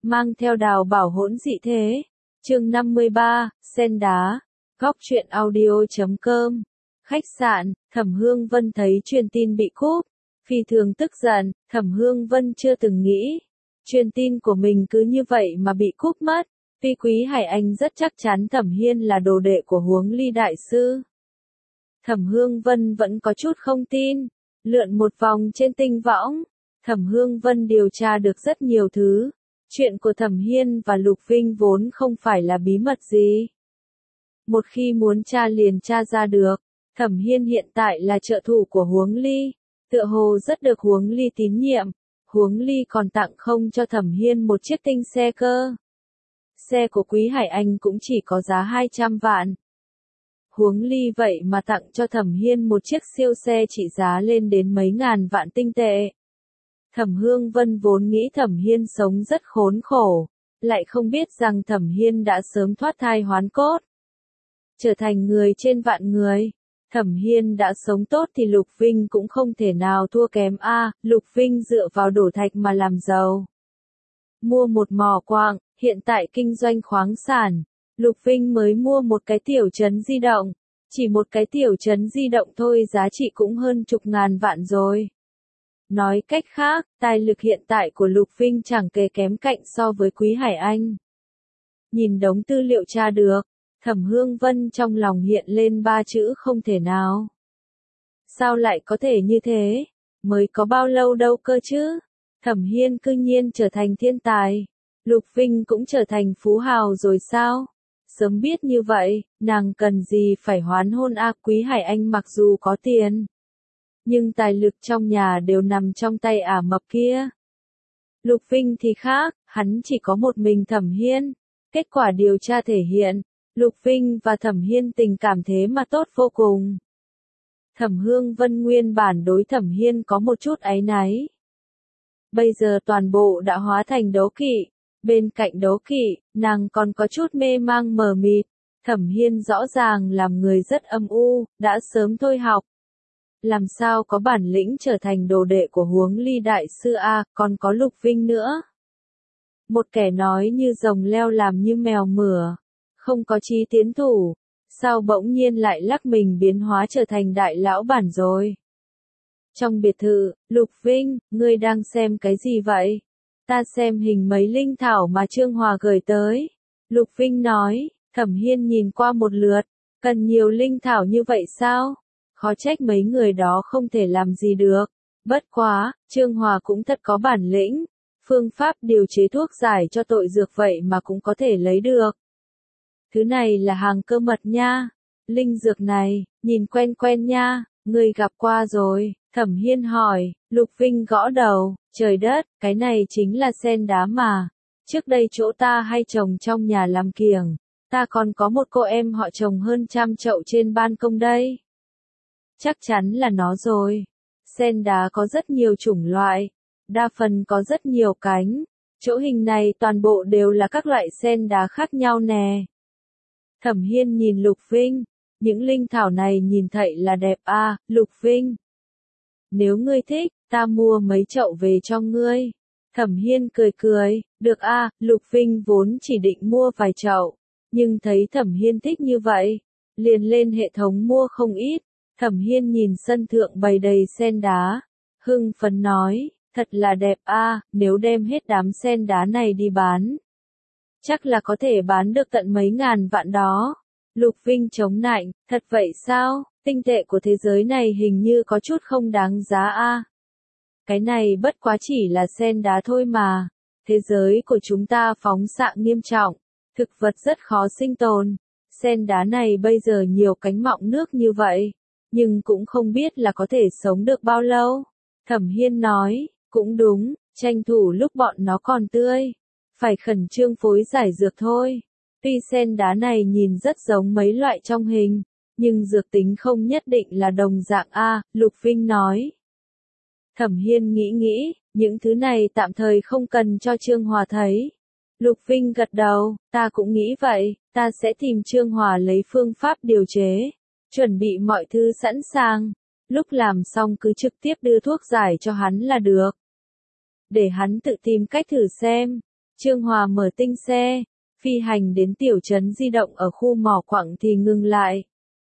mang theo đào bảo hỗn dị thế. Chương 53, sen đá. Góc truyện audio.com. Khách sạn, Thẩm Hương Vân thấy truyền tin bị cúp, phi thường tức giận. Thẩm Hương Vân chưa từng nghĩ truyền tin của mình cứ như vậy mà bị cúp mất. Tuy Quý Hải Anh rất chắc chắn Thẩm Hiên là đồ đệ của Huống Ly đại sư, Thẩm Hương Vân vẫn có chút không tin. Lượn một vòng trên tinh võng, Thẩm Hương Vân điều tra được rất nhiều thứ. Chuyện của Thẩm Hiên và Lục Vinh vốn không phải là bí mật gì. Một khi muốn tra liền tra ra được. Thẩm Hiên hiện tại là trợ thủ của Huống Ly, tựa hồ rất được Huống Ly tín nhiệm. Huống Ly còn tặng không cho Thẩm Hiên một chiếc tinh xe cơ. Xe của Quý Hải Anh cũng chỉ có giá 200 vạn. Huống Ly vậy mà tặng cho Thẩm Hiên một chiếc siêu xe trị giá lên đến mấy ngàn vạn tinh tệ. Thẩm Hương Vân vốn nghĩ Thẩm Hiên sống rất khốn khổ, lại không biết rằng Thẩm Hiên đã sớm thoát thai hoán cốt, trở thành người trên vạn người. Thẩm Hiên đã sống tốt thì Lục Vinh cũng không thể nào thua kém a. Lục Vinh dựa vào đổ thạch mà làm giàu, mua một mỏ quặng, hiện tại kinh doanh khoáng sản. Lục Vinh mới mua một cái tiểu trấn di động, chỉ một cái tiểu trấn di động thôi giá trị cũng hơn chục ngàn vạn rồi. Nói cách khác, tài lực hiện tại của Lục Vinh chẳng kề kém cạnh so với Quý Hải Anh. Nhìn đống tư liệu tra được, Thẩm Hương Vân trong lòng hiện lên ba chữ không thể nào. Sao lại có thể như thế? Mới có bao lâu đâu cơ chứ? Thẩm Hiên cư nhiên trở thành thiên tài. Lục Vinh cũng trở thành phú hào rồi sao? Sớm biết như vậy, nàng cần gì phải hoán hôn a. Quý Hải Anh mặc dù có tiền, nhưng tài lực trong nhà đều nằm trong tay ả mập kia. Lục Vinh thì khác, hắn chỉ có một mình Thẩm Hiên. Kết quả điều tra thể hiện, Lục Vinh và Thẩm Hiên tình cảm thế mà tốt vô cùng. Thẩm Hương Vân nguyên bản đối Thẩm Hiên có một chút áy náy. Bây giờ toàn bộ đã hóa thành đố kỵ. Bên cạnh đố kỵ, nàng còn có chút mê mang mờ mịt. Thẩm Hiên rõ ràng làm người rất âm u, đã sớm thôi học. Làm sao có bản lĩnh trở thành đồ đệ của Huống Ly đại sư a, còn có Lục Vinh nữa. Một kẻ nói như rồng leo làm như mèo mửa, không có chí tiến thủ, sao bỗng nhiên lại lắc mình biến hóa trở thành đại lão bản rồi. Trong biệt thự, Lục Vinh, ngươi đang xem cái gì vậy? Ta xem hình mấy linh thảo mà Trương Hòa gửi tới. Lục Vinh nói. Thẩm Hiên nhìn qua một lượt, cần nhiều linh thảo như vậy sao? Khó trách mấy người đó không thể làm gì được. Bất quá, Trương Hòa cũng thật có bản lĩnh. Phương pháp điều chế thuốc giải cho tội dược vậy mà cũng có thể lấy được. Thứ này là hàng cơ mật nha. Linh dược này, nhìn quen quen nha, người gặp qua rồi. Thẩm Hiên hỏi. Lục Vinh gõ đầu. Trời đất, cái này chính là sen đá mà. Trước đây chỗ ta hay trồng trong nhà làm kiểng. Ta còn có một cô em họ trồng hơn 100 chậu trên ban công đây. Chắc chắn là nó rồi. Sen đá có rất nhiều chủng loại. Đa phần có rất nhiều cánh. Chỗ hình này toàn bộ đều là các loại sen đá khác nhau nè. Thẩm Hiên nhìn Lục Vinh. Những linh thảo này nhìn thậy là đẹp a. Lục Vinh. Nếu ngươi thích, ta mua mấy chậu về cho ngươi. Thẩm Hiên cười cười. Được a. Lục Vinh vốn chỉ định mua vài chậu. Nhưng thấy Thẩm Hiên thích như vậy, liền lên hệ thống mua không ít. Thẩm Hiên nhìn sân thượng bày đầy sen đá, hưng phấn nói, thật là đẹp a, nếu đem hết đám sen đá này đi bán, chắc là có thể bán được tận mấy ngàn vạn đó. Lục Vinh chống nạnh, thật vậy sao? Tinh tệ của thế giới này hình như có chút không đáng giá a. Cái này bất quá chỉ là sen đá thôi mà. Thế giới của chúng ta phóng xạ nghiêm trọng. Thực vật rất khó sinh tồn. Sen đá này bây giờ nhiều cánh mọng nước như vậy, nhưng cũng không biết là có thể sống được bao lâu. Thẩm Hiên nói, cũng đúng, tranh thủ lúc bọn nó còn tươi. Phải khẩn trương phối giải dược thôi. Tuy sen đá này nhìn rất giống mấy loại trong hình, nhưng dược tính không nhất định là đồng dạng a. Lục Vinh nói. Thẩm Hiên nghĩ, những thứ này tạm thời không cần cho Trương Hòa thấy. Lục Vinh gật đầu, ta cũng nghĩ vậy, ta sẽ tìm Trương Hòa lấy phương pháp điều chế, chuẩn bị mọi thứ sẵn sàng, lúc làm xong cứ trực tiếp đưa thuốc giải cho hắn là được. Để hắn tự tìm cách thử xem, Trương Hòa mở tinh xe, phi hành đến tiểu trấn di động ở khu mỏ quặng thì ngừng lại.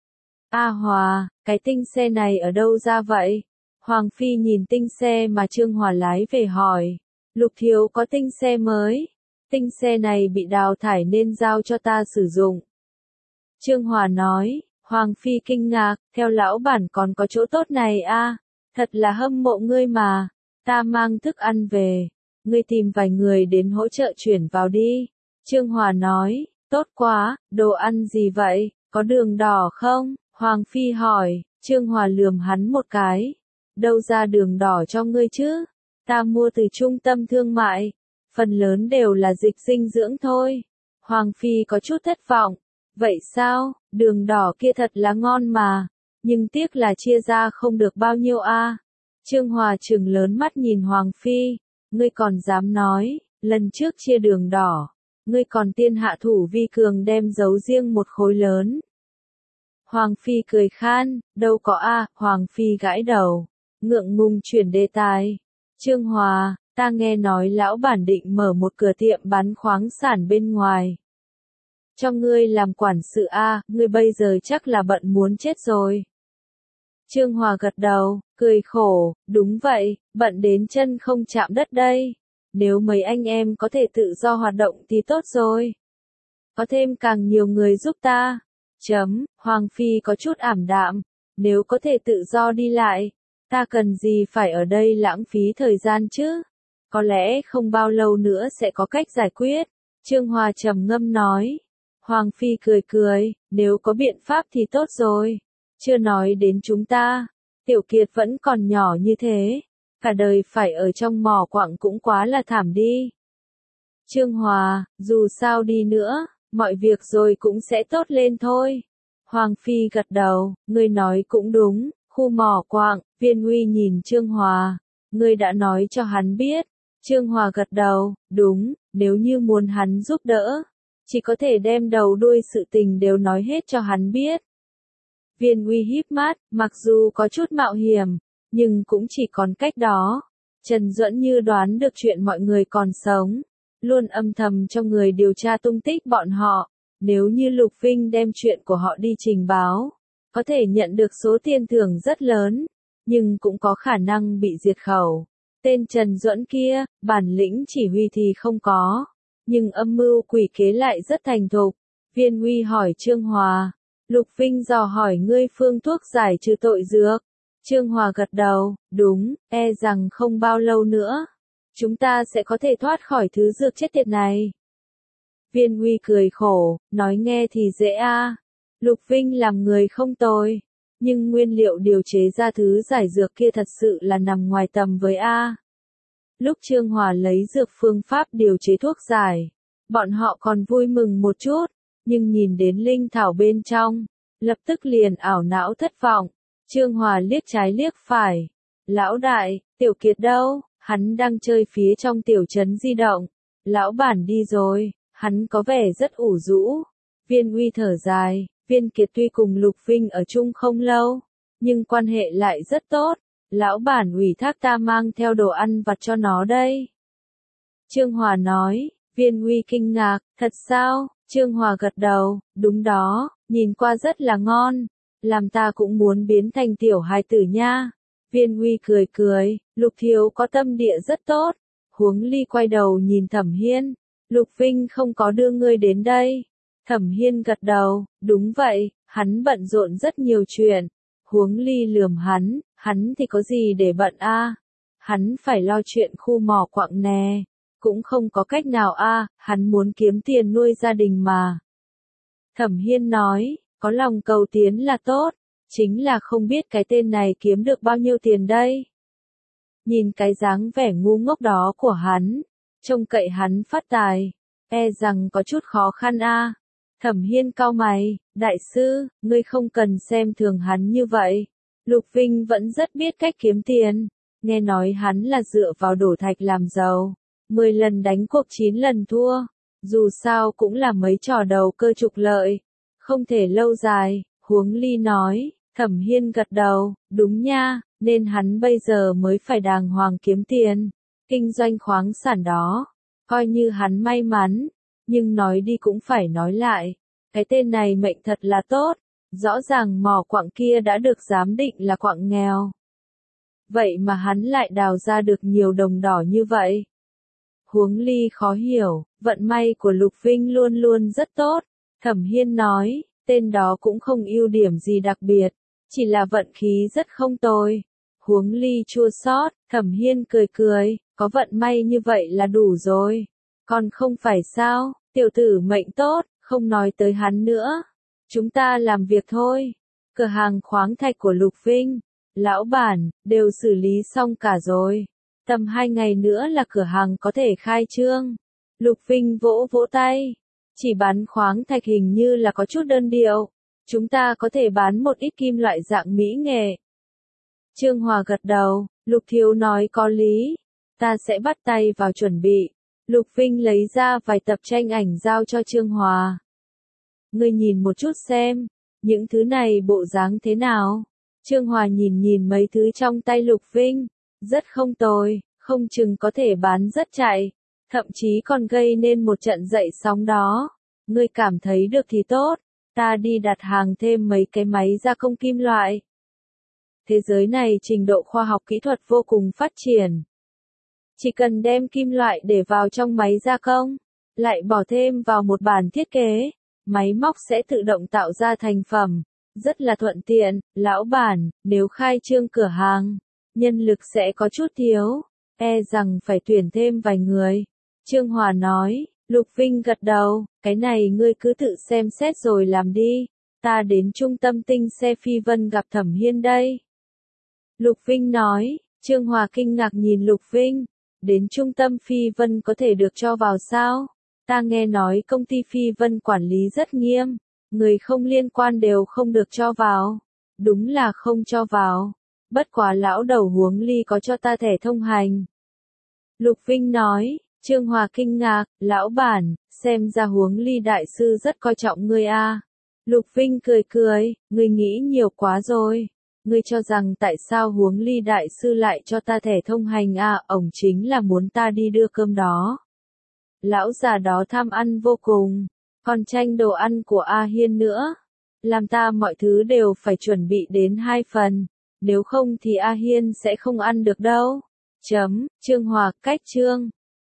A Hòa, cái tinh xe này ở đâu ra vậy? Hoàng Phi nhìn tinh xe mà Trương Hòa lái về hỏi. Lục thiếu có tinh xe mới. Tinh xe này bị đào thải nên giao cho ta sử dụng. Trương Hòa nói, Hoàng Phi kinh ngạc, theo lão bản còn có chỗ tốt này à, thật là hâm mộ ngươi mà, ta mang thức ăn về, ngươi tìm vài người đến hỗ trợ chuyển vào đi. Trương Hòa nói, tốt quá, đồ ăn gì vậy, có đường đỏ không? Hoàng Phi hỏi, Trương Hòa lườm hắn một cái, đâu ra đường đỏ cho ngươi chứ, ta mua từ trung tâm thương mại, phần lớn đều là dịch dinh dưỡng thôi. Hoàng Phi có chút thất vọng, vậy sao, đường đỏ kia thật là ngon mà, nhưng tiếc là chia ra không được bao nhiêu a. Trương Hòa trừng lớn mắt nhìn Hoàng Phi, ngươi còn dám nói, lần trước chia đường đỏ, ngươi còn tiên hạ thủ vi cường đem giấu riêng một khối lớn. Hoàng Phi cười khan, đâu có a. Hoàng Phi gãi đầu, ngượng ngùng chuyển đề tài. Trương Hòa, ta nghe nói lão bản định mở một cửa tiệm bán khoáng sản bên ngoài. Cho ngươi làm quản sự a, ngươi bây giờ chắc là bận muốn chết rồi. Trương Hòa gật đầu, cười khổ, đúng vậy, bận đến chân không chạm đất đây. Nếu mấy anh em có thể tự do hoạt động thì tốt rồi. Có thêm càng nhiều người giúp ta. Hoàng Phi có chút ảm đạm, nếu có thể tự do đi lại, ta cần gì phải ở đây lãng phí thời gian chứ? Có lẽ không bao lâu nữa sẽ có cách giải quyết. Trương Hòa trầm ngâm nói. Hoàng Phi cười cười, nếu có biện pháp thì tốt rồi. Chưa nói đến chúng ta, Tiểu Kiệt vẫn còn nhỏ như thế, cả đời phải ở trong mỏ quặng cũng quá là thảm đi. Trương Hòa, dù sao đi nữa, mọi việc rồi cũng sẽ tốt lên thôi. Hoàng Phi gật đầu, ngươi nói cũng đúng, khu mỏ quặng. Viên Uy nhìn Trương Hòa, ngươi đã nói cho hắn biết. Trương Hòa gật đầu, đúng, nếu như muốn hắn giúp đỡ, chỉ có thể đem đầu đuôi sự tình đều nói hết cho hắn biết. Viên Uy híp mắt, mặc dù có chút mạo hiểm, nhưng cũng chỉ còn cách đó. Trần Duẫn như đoán được chuyện mọi người còn sống, luôn âm thầm cho người điều tra tung tích bọn họ. Nếu như Lục Vinh đem chuyện của họ đi trình báo, có thể nhận được số tiền thưởng rất lớn, nhưng cũng có khả năng bị diệt khẩu. Tên Trần Duẫn kia, bản lĩnh chỉ huy thì không có, nhưng âm mưu quỷ kế lại rất thành thục. Viên Uy hỏi Trương Hòa, Lục Vinh dò hỏi ngươi phương thuốc giải trừ tội dược. Trương Hòa gật đầu, đúng, e rằng không bao lâu nữa, chúng ta sẽ có thể thoát khỏi thứ dược chết tiệt này. Viên Uy cười khổ, nói nghe thì dễ a. Lục Vinh làm người không tồi, nhưng nguyên liệu điều chế ra thứ giải dược kia thật sự là nằm ngoài tầm với a. Lúc Trương Hòa lấy dược phương pháp điều chế thuốc giải, bọn họ còn vui mừng một chút, nhưng nhìn đến linh thảo bên trong, lập tức liền ảo não thất vọng. Trương Hòa liếc trái liếc phải. Lão đại, Tiểu Kiệt đâu? Hắn đang chơi phía trong tiểu trấn di động. Lão bản đi rồi, hắn có vẻ rất ủ rũ. Viên Uy thở dài, Viên Kiệt tuy cùng Lục Vinh ở chung không lâu, nhưng quan hệ lại rất tốt. Lão bản ủy thác ta mang theo đồ ăn vặt cho nó đây. Trương Hòa nói. Viên Uy kinh ngạc, thật sao? Trương Hòa gật đầu, đúng đó, nhìn qua rất là ngon, làm ta cũng muốn biến thành tiểu hài tử nha. Viên Uy cười cười, Lục thiếu có tâm địa rất tốt. Huống Ly quay đầu nhìn Thẩm Hiên, Lục Vinh không có đưa ngươi đến đây. Thẩm Hiên gật đầu, đúng vậy, hắn bận rộn rất nhiều chuyện. Huống Ly lườm hắn thì có gì để bận a? Hắn phải lo chuyện khu mỏ quặng nè. Cũng không có cách nào a, hắn muốn kiếm tiền nuôi gia đình mà. Thẩm Hiên nói, có lòng cầu tiến là tốt, chính là không biết cái tên này kiếm được bao nhiêu tiền đây. Nhìn cái dáng vẻ ngu ngốc đó của hắn, trông cậy hắn phát tài, e rằng có chút khó khăn a. Thẩm Hiên cau mày, đại sư, ngươi không cần xem thường hắn như vậy. Lục Vinh vẫn rất biết cách kiếm tiền, nghe nói hắn là dựa vào đổ thạch làm giàu. 10 lần đánh cuộc 9 lần thua, dù sao cũng là mấy trò đầu cơ trục lợi, không thể lâu dài. Huống Ly nói. Thẩm Hiên gật đầu, đúng nha, nên hắn bây giờ mới phải đàng hoàng kiếm tiền, kinh doanh khoáng sản đó. Coi như hắn may mắn, nhưng nói đi cũng phải nói lại. Cái tên này mệnh thật là tốt, rõ ràng mỏ quặng kia đã được giám định là quặng nghèo. Vậy mà hắn lại đào ra được nhiều đồng đỏ như vậy. Huống Ly khó hiểu, vận may của Lục Vinh luôn luôn rất tốt. Thẩm Hiên nói, tên đó cũng không ưu điểm gì đặc biệt, chỉ là vận khí rất không tồi. Huống Ly chua xót, Thẩm Hiên cười cười, có vận may như vậy là đủ rồi. Còn không phải sao, tiểu tử mệnh tốt, không nói tới hắn nữa. Chúng ta làm việc thôi. Cửa hàng khoáng thạch của Lục Vinh, lão bản, đều xử lý xong cả rồi. Tầm 2 ngày nữa là cửa hàng có thể khai trương. Lục Vinh vỗ vỗ tay. Chỉ bán khoáng thạch hình như là có chút đơn điệu. Chúng ta có thể bán một ít kim loại dạng mỹ nghệ. Trương Hòa gật đầu, Lục Thiếu nói có lý. Ta sẽ bắt tay vào chuẩn bị. Lục Vinh lấy ra vài tập tranh ảnh giao cho Trương Hòa. Ngươi nhìn một chút xem, những thứ này bộ dáng thế nào? Trương Hòa nhìn nhìn mấy thứ trong tay Lục Vinh, rất không tồi, không chừng có thể bán rất chạy, thậm chí còn gây nên một trận dậy sóng đó. Ngươi cảm thấy được thì tốt, ta đi đặt hàng thêm mấy cái máy gia công kim loại. Thế giới này trình độ khoa học kỹ thuật vô cùng phát triển. Chỉ cần đem kim loại để vào trong máy gia công, lại bỏ thêm vào một bản thiết kế, máy móc sẽ tự động tạo ra thành phẩm, rất là thuận tiện. Lão bản, nếu khai trương cửa hàng, nhân lực sẽ có chút thiếu, e rằng phải tuyển thêm vài người. Trương Hòa nói. Lục Vinh gật đầu, cái này ngươi cứ tự xem xét rồi làm đi, ta đến trung tâm tinh xe Phi Vân gặp Thẩm Hiên đây. Lục Vinh nói. Trương Hòa kinh ngạc nhìn Lục Vinh, đến trung tâm Phi Vân có thể được cho vào sao? Ta nghe nói công ty Phi Vân quản lý rất nghiêm, người không liên quan đều không được cho vào. Đúng là không cho vào, bất quá lão đầu Huống Ly có cho ta thẻ thông hành. Lục Vinh nói. Trương Hòa kinh ngạc, lão bản, xem ra Huống Ly đại sư rất coi trọng ngươi a. Lục Vinh cười cười, ngươi nghĩ nhiều quá rồi. Ngươi cho rằng tại sao Huống Ly đại sư lại cho ta thẻ thông hành a? Ổng chính là muốn ta đi đưa cơm đó. Lão già đó tham ăn vô cùng, còn tranh đồ ăn của A Hiên nữa. Làm ta mọi thứ đều phải chuẩn bị đến 2 phần, nếu không thì A Hiên sẽ không ăn được đâu. Trương Hòa, cách chương.